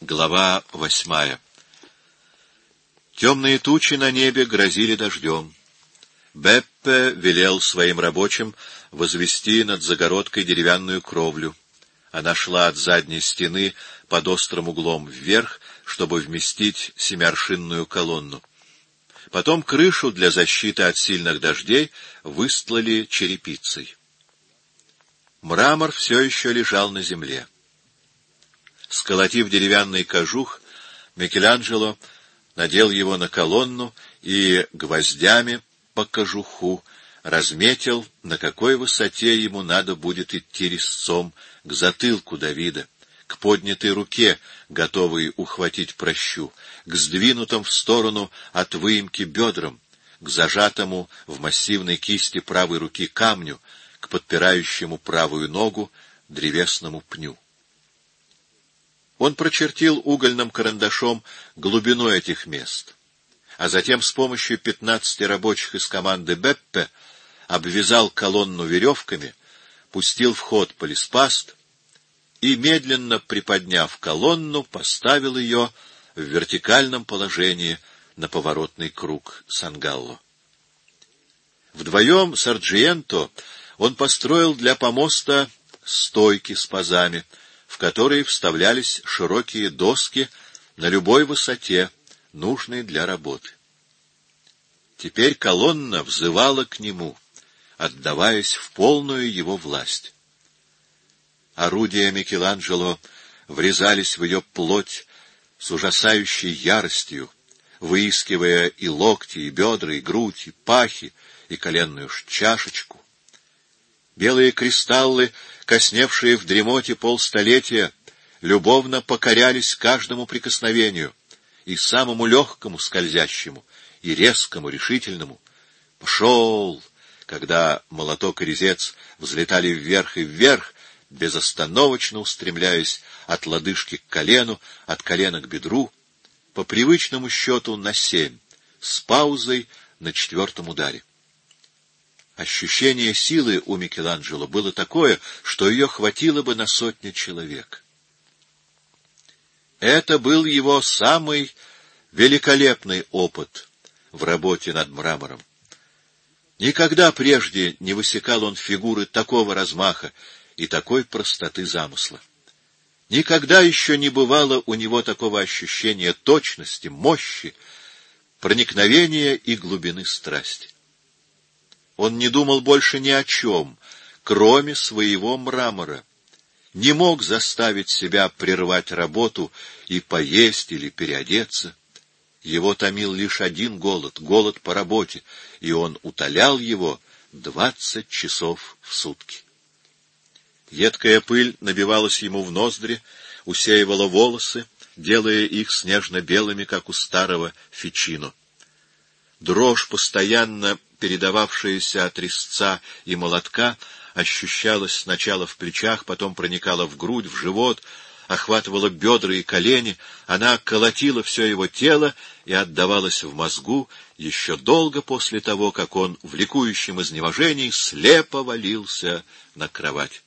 Глава 8. Темные тучи на небе грозили дождем. Беппе велел своим рабочим возвести над загородкой деревянную кровлю. Она шла от задней стены под острым углом вверх, чтобы вместить семиаршинную колонну. Потом крышу для защиты от сильных дождей выстлали черепицей. Мрамор все еще лежал на земле. Сколотив деревянный кожух, Микеланджело надел его на колонну и гвоздями по кожуху разметил, на какой высоте ему надо будет идти резцом к затылку Давида, к поднятой руке, готовой ухватить пращу, к сдвинутым в сторону от выемки бедрам, к зажатому в массивной кисти правой руки камню, к подпирающему правую ногу древесному пню. Он прочертил угольным карандашом глубину этих мест, а затем с помощью 15 рабочих из команды Беппе обвязал колонну веревками, пустил в ход полиспаст и, медленно приподняв колонну, поставил ее в вертикальном положении на поворотный круг Сан-Галло. Вдвоем с Арджиенто он построил для помоста стойки с пазами, в которые вставлялись широкие доски на любой высоте, нужные для работы. Теперь колонна взывала к нему, отдаваясь в полную его власть. Орудия Микеланджело врезались в ее плоть с ужасающей яростью, выискивая и локти, и бедра, и грудь, и пахи, и коленную чашечку. Белые кристаллы, косневшие в дремоте полстолетия, любовно покорялись каждому прикосновению, и самому легкому скользящему, и резкому, решительному. «Пошел!» Когда молоток и резец взлетали вверх и вверх, безостановочно устремляясь от лодыжки к колену, от колена к бедру, по привычному счету на 7, с паузой на 4-м ударе. Ощущение силы у Микеланджело было такое, что ее хватило бы на 100 человек. Это был его самый великолепный опыт в работе над мрамором. Никогда прежде не высекал он фигуры такого размаха и такой простоты замысла. Никогда еще не бывало у него такого ощущения точности, мощи, проникновения и глубины страсти. Он не думал больше ни о чем, кроме своего мрамора. Не мог заставить себя прервать работу и поесть или переодеться. Его томил лишь один голод — голод по работе, и он утолял его 20 часов в сутки. Едкая пыль набивалась ему в ноздри, усеивала волосы, делая их снежно-белыми, как у старого Фичино. Дрожь, постоянно передававшаяся от резца и молотка, ощущалась сначала в плечах, потом проникала в грудь, в живот, охватывала бедра и колени, она колотила все его тело и отдавалась в мозгу еще долго после того, как он в ликующем изнеможении слепо валился на кровать.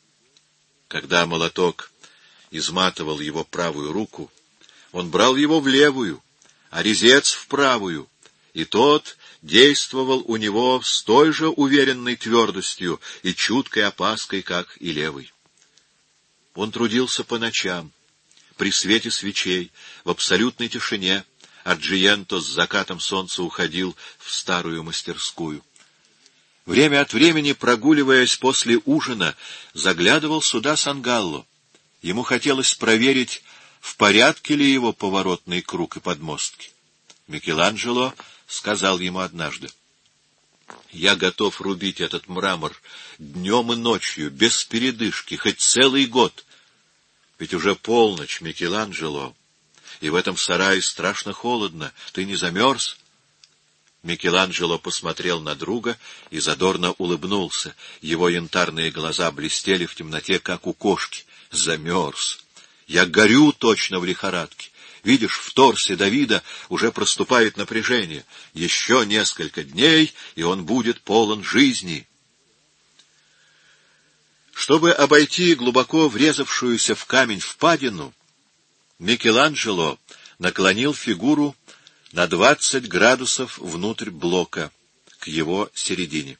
Когда молоток изматывал его правую руку, он брал его в левую, а резец в правую, и тот действовал у него с той же уверенной твердостью и чуткой опаской, как и левый. Он трудился по ночам, при свете свечей, в абсолютной тишине. Арджиенто с закатом солнца уходил в старую мастерскую. Время от времени, прогуливаясь после ужина, заглядывал сюда Сан-Галло. Ему хотелось проверить, в порядке ли его поворотный круг и подмостки. Микеланджело сказал ему однажды: «Я готов рубить этот мрамор днем и ночью, без передышки, хоть целый год. Ведь уже полночь, Микеланджело, и в этом сарае страшно холодно. Ты не замерз?» Микеланджело посмотрел на друга и задорно улыбнулся. Его янтарные глаза блестели в темноте, как у кошки. «Замерз. Я горю точно в лихорадке. Видишь, в торсе Давида уже проступает напряжение. Еще несколько дней, и он будет полон жизни». Чтобы обойти глубоко врезавшуюся в камень впадину, Микеланджело наклонил фигуру на 20 градусов внутрь блока, к его середине.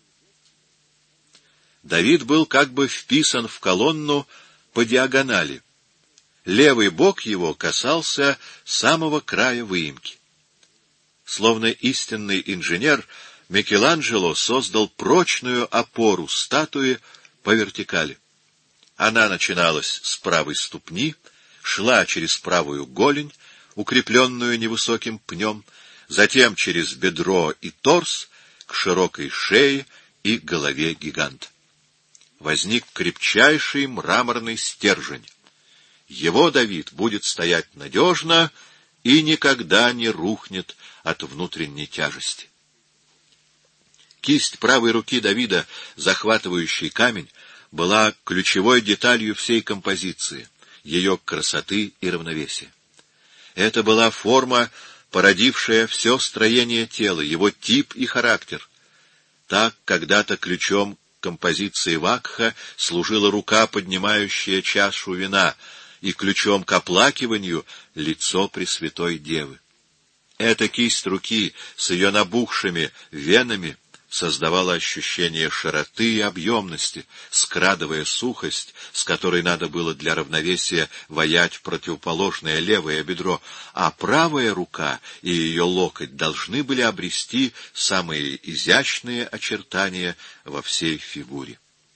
Давид был как бы вписан в колонну по диагонали. Левый бок его касался самого края выемки. Словно истинный инженер, Микеланджело создал прочную опору статуи по вертикали. Она начиналась с правой ступни, шла через правую голень, укрепленную невысоким пнем, затем через бедро и торс к широкой шее и голове гиганта. Возник крепчайший мраморный стержень. Его Давид будет стоять надежно и никогда не рухнет от внутренней тяжести. Кисть правой руки Давида, захватывающей камень, была ключевой деталью всей композиции, ее красоты и равновесия. Это была форма, породившая все строение тела, его тип и характер. Так когда-то ключом композиции Вакха служила рука, поднимающая чашу вина, и ключом к оплакиванию — лицо Пресвятой Девы. Эта кисть руки с ее набухшими венами создавала ощущение широты и объемности, скрадывая сухость, с которой надо было для равновесия ваять противоположное левое бедро, а правая рука и ее локоть должны были обрести самые изящные очертания во всей фигуре.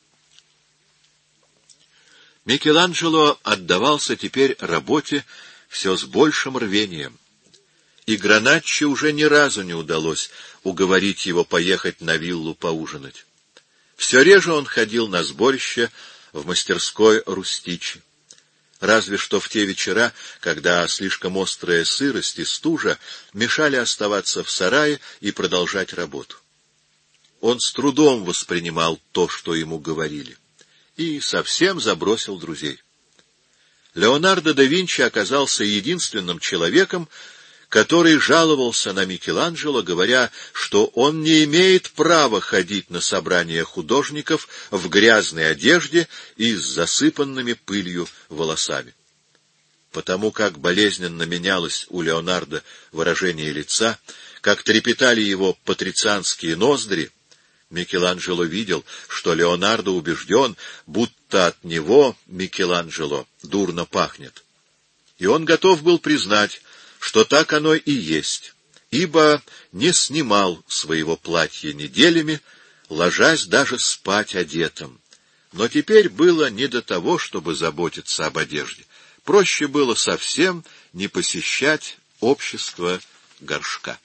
Микеланджело отдавался теперь работе все с большим рвением, и Граначчи уже ни разу не удалось уговорить его поехать на виллу поужинать. Все реже он ходил на сборище в мастерской Рустичи, разве что в те вечера, когда слишком острая сырость и стужа мешали оставаться в сарае и продолжать работу. Он с трудом воспринимал то, что ему говорили, и совсем забросил друзей. Леонардо да Винчи оказался единственным человеком, который жаловался на Микеланджело, говоря, что он не имеет права ходить на собрания художников в грязной одежде и с засыпанными пылью волосами. Потому как болезненно менялось у Леонардо выражение лица, как трепетали его патрицианские ноздри, Микеланджело видел, что Леонардо убежден, будто от него, Микеланджело, дурно пахнет. И он готов был признать, что так оно и есть, ибо не снимал своего платья неделями, ложась даже спать одетым. Но теперь было не до того, чтобы заботиться об одежде. Проще было совсем не посещать общество горшка.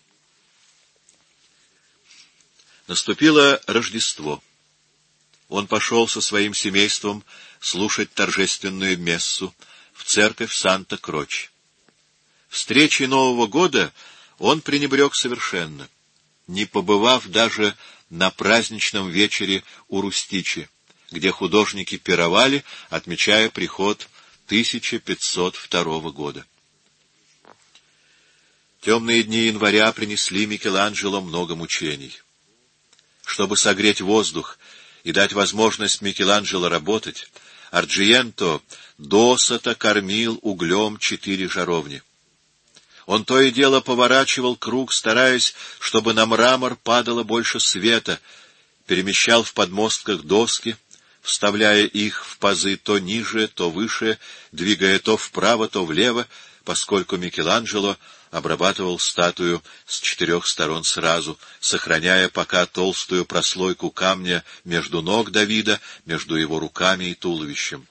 Наступило Рождество. Он пошел со своим семейством слушать торжественную мессу в церковь Санта-Кроче. Встречи Нового года он пренебрег совершенно, не побывав даже на праздничном вечере у Рустичи, где художники пировали, отмечая приход 1502 года. Темные дни января принесли Микеланджело много мучений. Чтобы согреть воздух и дать возможность Микеланджело работать, Арджиенто досыта кормил углем 4 жаровни. Он то и дело поворачивал круг, стараясь, чтобы на мрамор падало больше света, перемещал в подмостках доски, вставляя их в пазы то ниже, то выше, двигая то вправо, то влево, поскольку Микеланджело обрабатывал статую с 4 сторон сразу, сохраняя пока толстую прослойку камня между ног Давида, между его руками и туловищем.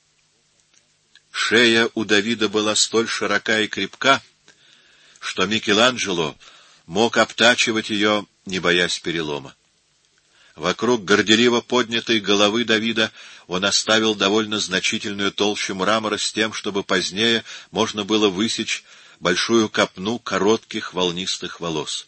Шея у Давида была столь широка и крепка, что Микеланджело мог обтачивать ее, не боясь перелома. Вокруг горделиво поднятой головы Давида он оставил довольно значительную толщу мрамора с тем, чтобы позднее можно было высечь большую копну коротких волнистых волос.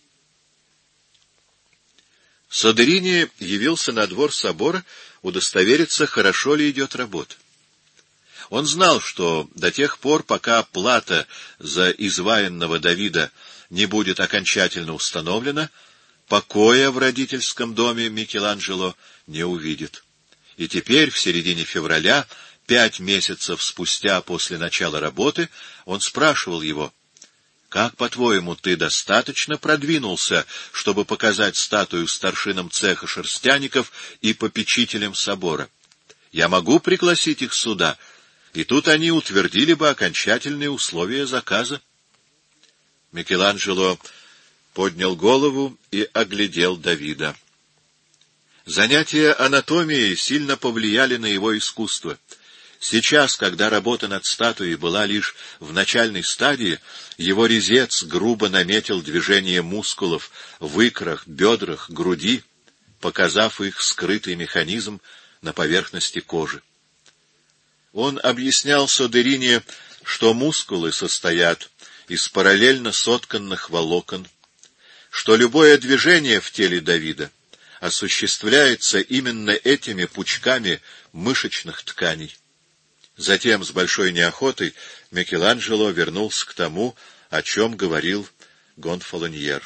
Содерини явился на двор собора удостовериться, хорошо ли идет работа. Он знал, что до тех пор, пока плата за изваянного Давида не будет окончательно установлена, покоя в родительском доме Микеланджело не увидит. И теперь, в середине февраля, 5 месяцев спустя после начала работы, он спрашивал его: «Как, по-твоему, ты достаточно продвинулся, чтобы показать статую старшинам цеха шерстяников и попечителям собора? Я могу пригласить их сюда, и тут они утвердили бы окончательные условия заказа». Микеланджело поднял голову и оглядел Давида. Занятия анатомией сильно повлияли на его искусство. Сейчас, когда работа над статуей была лишь в начальной стадии, его резец грубо наметил движение мускулов в икрах, бедрах, груди, показав их скрытый механизм на поверхности кожи. Он объяснял Содерине, что мускулы состоят из параллельно сотканных волокон, что любое движение в теле Давида осуществляется именно этими пучками мышечных тканей. Затем, с большой неохотой, Микеланджело вернулся к тому, о чем говорил Гонфалоньер.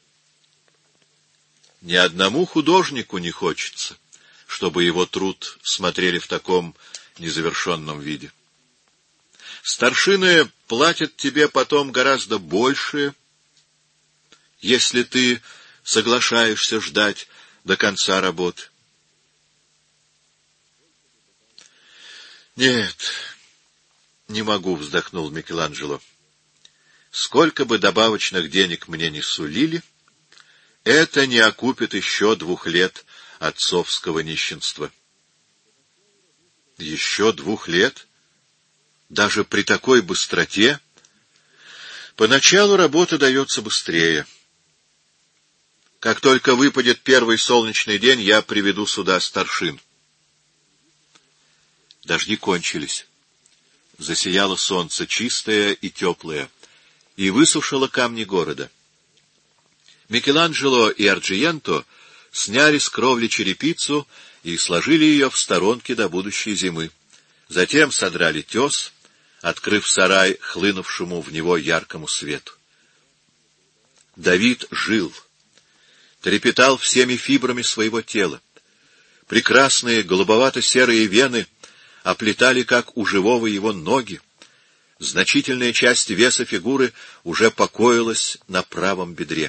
Ни одному художнику не хочется, чтобы его труд смотрели в таком незавершенном виде. Старшины платят тебе потом гораздо больше, если ты соглашаешься ждать до конца работы. «Нет, не могу», — вздохнул Микеланджело. «Сколько бы добавочных денег мне ни сулили, это не окупит еще 2 лет отцовского нищенства». «Еще 2 лет? Даже при такой быстроте?» «Поначалу работа дается быстрее. Как только выпадет первый солнечный день, я приведу сюда старшин». Дожди кончились. Засияло солнце, чистое и теплое, и высушило камни города. Микеланджело и Арджиенто сняли с кровли черепицу и сложили ее в сторонке до будущей зимы. Затем содрали тес, открыв сарай хлынувшему в него яркому свету. Давид жил, трепетал всеми фибрами своего тела. Прекрасные голубовато-серые вены оплетали, как у живого, его ноги. Значительная часть веса фигуры уже покоилась на правом бедре.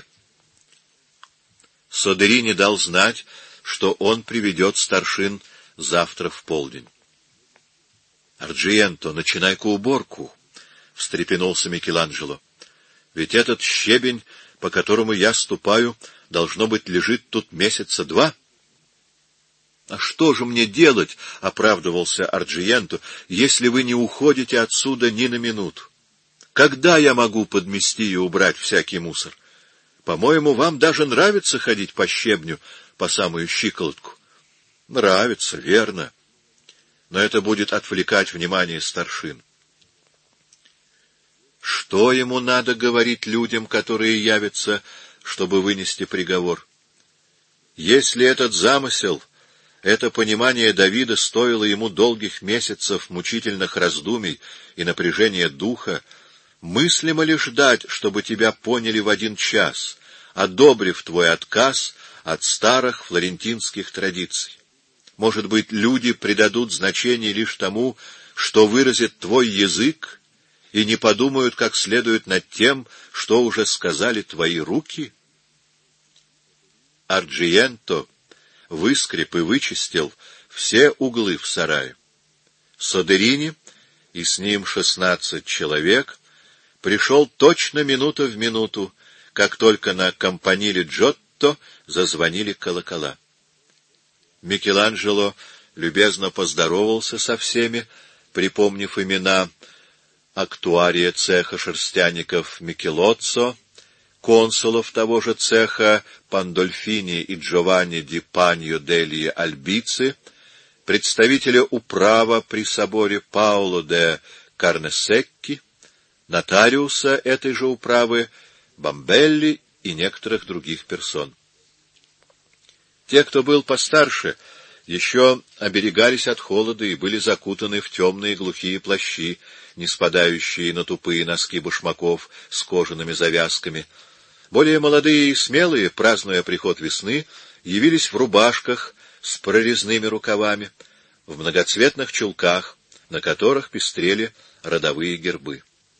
Содерини дал знать, что он приведет старшин завтра в полдень. — Арджиенто, начинай-ка уборку, — встрепенулся Микеланджело. — Ведь этот щебень, по которому я ступаю, должно быть, лежит тут месяца 2. — А что же мне делать, — оправдывался Арджиенто, — если вы не уходите отсюда ни на минуту? Когда я могу подмести и убрать всякий мусор? По-моему, вам даже нравится ходить по щебню по самую щиколотку. — Нравится, верно. Но это будет отвлекать внимание старшин. Что ему надо говорить людям, которые явятся, чтобы вынести приговор? Если этот замысел, это понимание Давида стоило ему долгих месяцев мучительных раздумий и напряжения духа, мыслимо ли ждать, чтобы тебя поняли в 1 час, одобрив твой отказ от старых флорентинских традиций? Может быть, люди придадут значение лишь тому, что выразит твой язык, и не подумают как следует над тем, что уже сказали твои руки? Арджиенто выскреб и вычистил все углы в сарае. Содерини, и с ним 16 человек, пришел точно минута в минуту, как только на кампаниле Джотто зазвонили колокола. Микеланджело любезно поздоровался со всеми, припомнив имена актуария цеха шерстяников Микелоццо, консулов того же цеха Пандольфини и Джованни ди Паньо дельи Альбици, представителя управа при соборе Паоло де Карнесекки, нотариуса этой же управы Бамбелли и некоторых других персон. Те, кто был постарше, еще оберегались от холода и были закутаны в темные глухие плащи, не спадающие на тупые носки башмаков с кожаными завязками. Более молодые и смелые, празднуя приход весны, явились в рубашках с прорезными рукавами, в многоцветных чулках, на которых пестрели родовые гербы.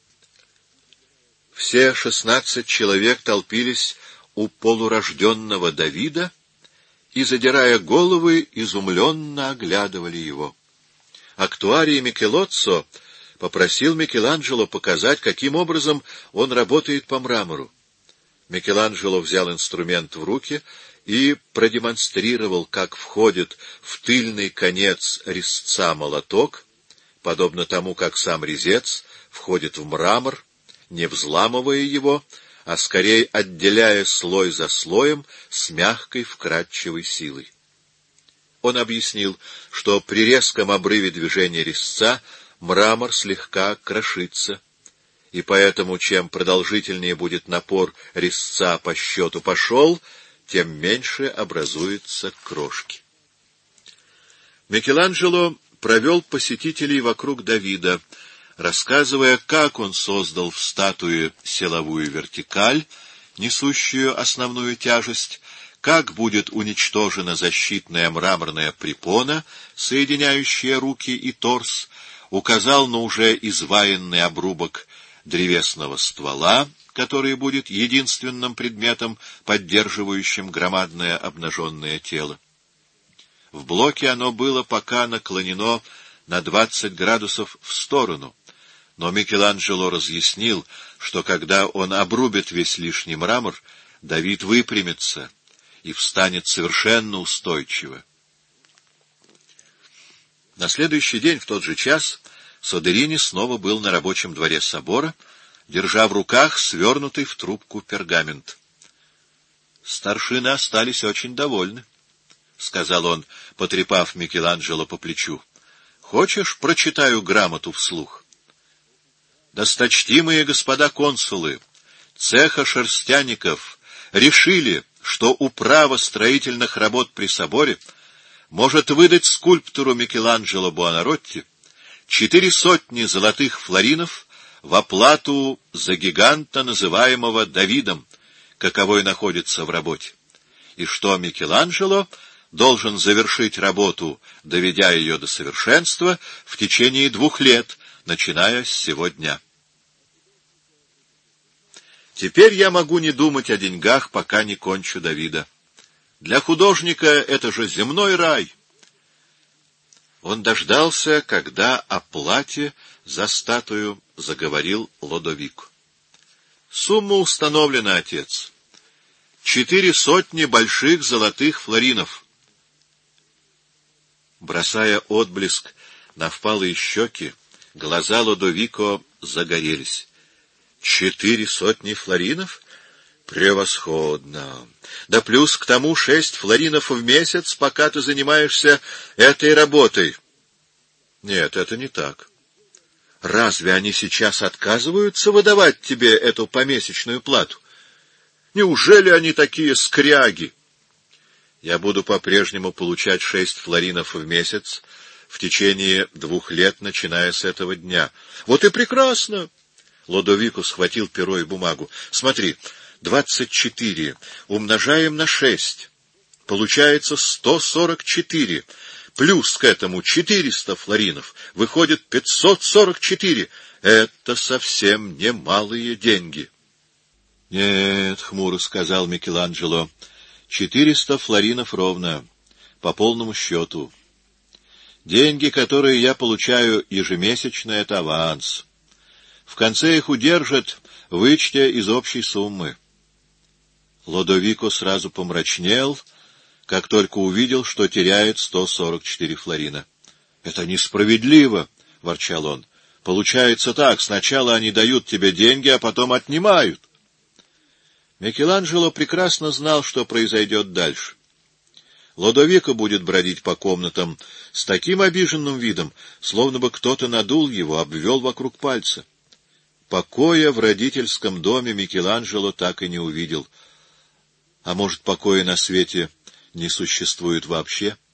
Все 16 человек толпились у полурожденного Давида и, задирая головы, изумленно оглядывали его. Актуарий Микелоццо попросил Микеланджело показать, каким образом он работает по мрамору. Микеланджело взял инструмент в руки и продемонстрировал, как входит в тыльный конец резца молоток, подобно тому, как сам резец входит в мрамор, не взламывая его, а скорее отделяя слой за слоем с мягкой вкрадчивой силой. Он объяснил, что при резком обрыве движения резца мрамор слегка крошится, и поэтому чем продолжительнее будет напор резца по счету пошел, тем меньше образуются крошки. Микеланджело провел посетителей вокруг Давида, рассказывая, как он создал в статуе силовую вертикаль, несущую основную тяжесть, как будет уничтожена защитная мраморная препона, соединяющая руки и торс, указал на уже изваянный обрубок древесного ствола, который будет единственным предметом, поддерживающим громадное обнаженное тело. В блоке оно было пока наклонено на 20 градусов в сторону, но Микеланджело разъяснил, что когда он обрубит весь лишний мрамор, Давид выпрямится и встанет совершенно устойчиво. На следующий день, в тот же час, Содерини снова был на рабочем дворе собора, держа в руках свернутый в трубку пергамент. «Старшины остались очень довольны», — сказал он, потрепав Микеланджело по плечу. «Хочешь, прочитаю грамоту вслух?» «Досточтимые господа консулы, цеха шерстяников решили, что управа строительных работ при соборе может выдать скульптору Микеланджело Буонаротти 400 золотых флоринов в оплату за гиганта, называемого Давидом, каковой находится в работе, и что Микеланджело должен завершить работу, доведя ее до совершенства, в течение 2 лет, начиная с сего дня. Теперь я могу не думать о деньгах, пока не кончу Давида. Для художника это же земной рай. Он дождался, когда о плате за статую заговорил Лодовико. Сумма установлена, отец. 400 больших золотых флоринов. Бросая отблеск на впалые щеки, глаза Лодовико загорелись. 400 флоринов? Превосходно! Да плюс к тому 6 флоринов в месяц, пока ты занимаешься этой работой. Нет, это не так. Разве они сейчас отказываются выдавать тебе эту помесячную плату? Неужели они такие скряги? Я буду по-прежнему получать 6 флоринов в месяц в течение 2 лет, начиная с этого дня. Вот и прекрасно! Лодовико схватил перо и бумагу. Смотри, 24 умножаем на 6. Получается 144. Плюс к этому 400 флоринов. Выходит 544. Это совсем немалые деньги. — Нет, — хмуро сказал Микеланджело, — 400 флоринов ровно, по полному счету. Деньги, которые я получаю ежемесячно, — это аванс. В конце их удержат, вычтя из общей суммы. Лодовико сразу помрачнел, как только увидел, что теряет 144 флорина. — Это несправедливо, — ворчал он. — Получается так, сначала они дают тебе деньги, а потом отнимают. Микеланджело прекрасно знал, что произойдет дальше. Лодовико будет бродить по комнатам с таким обиженным видом, словно бы кто-то надул его, обвел вокруг пальца. Покоя в родительском доме Микеланджело так и не увидел. А может, покоя на свете не существует вообще?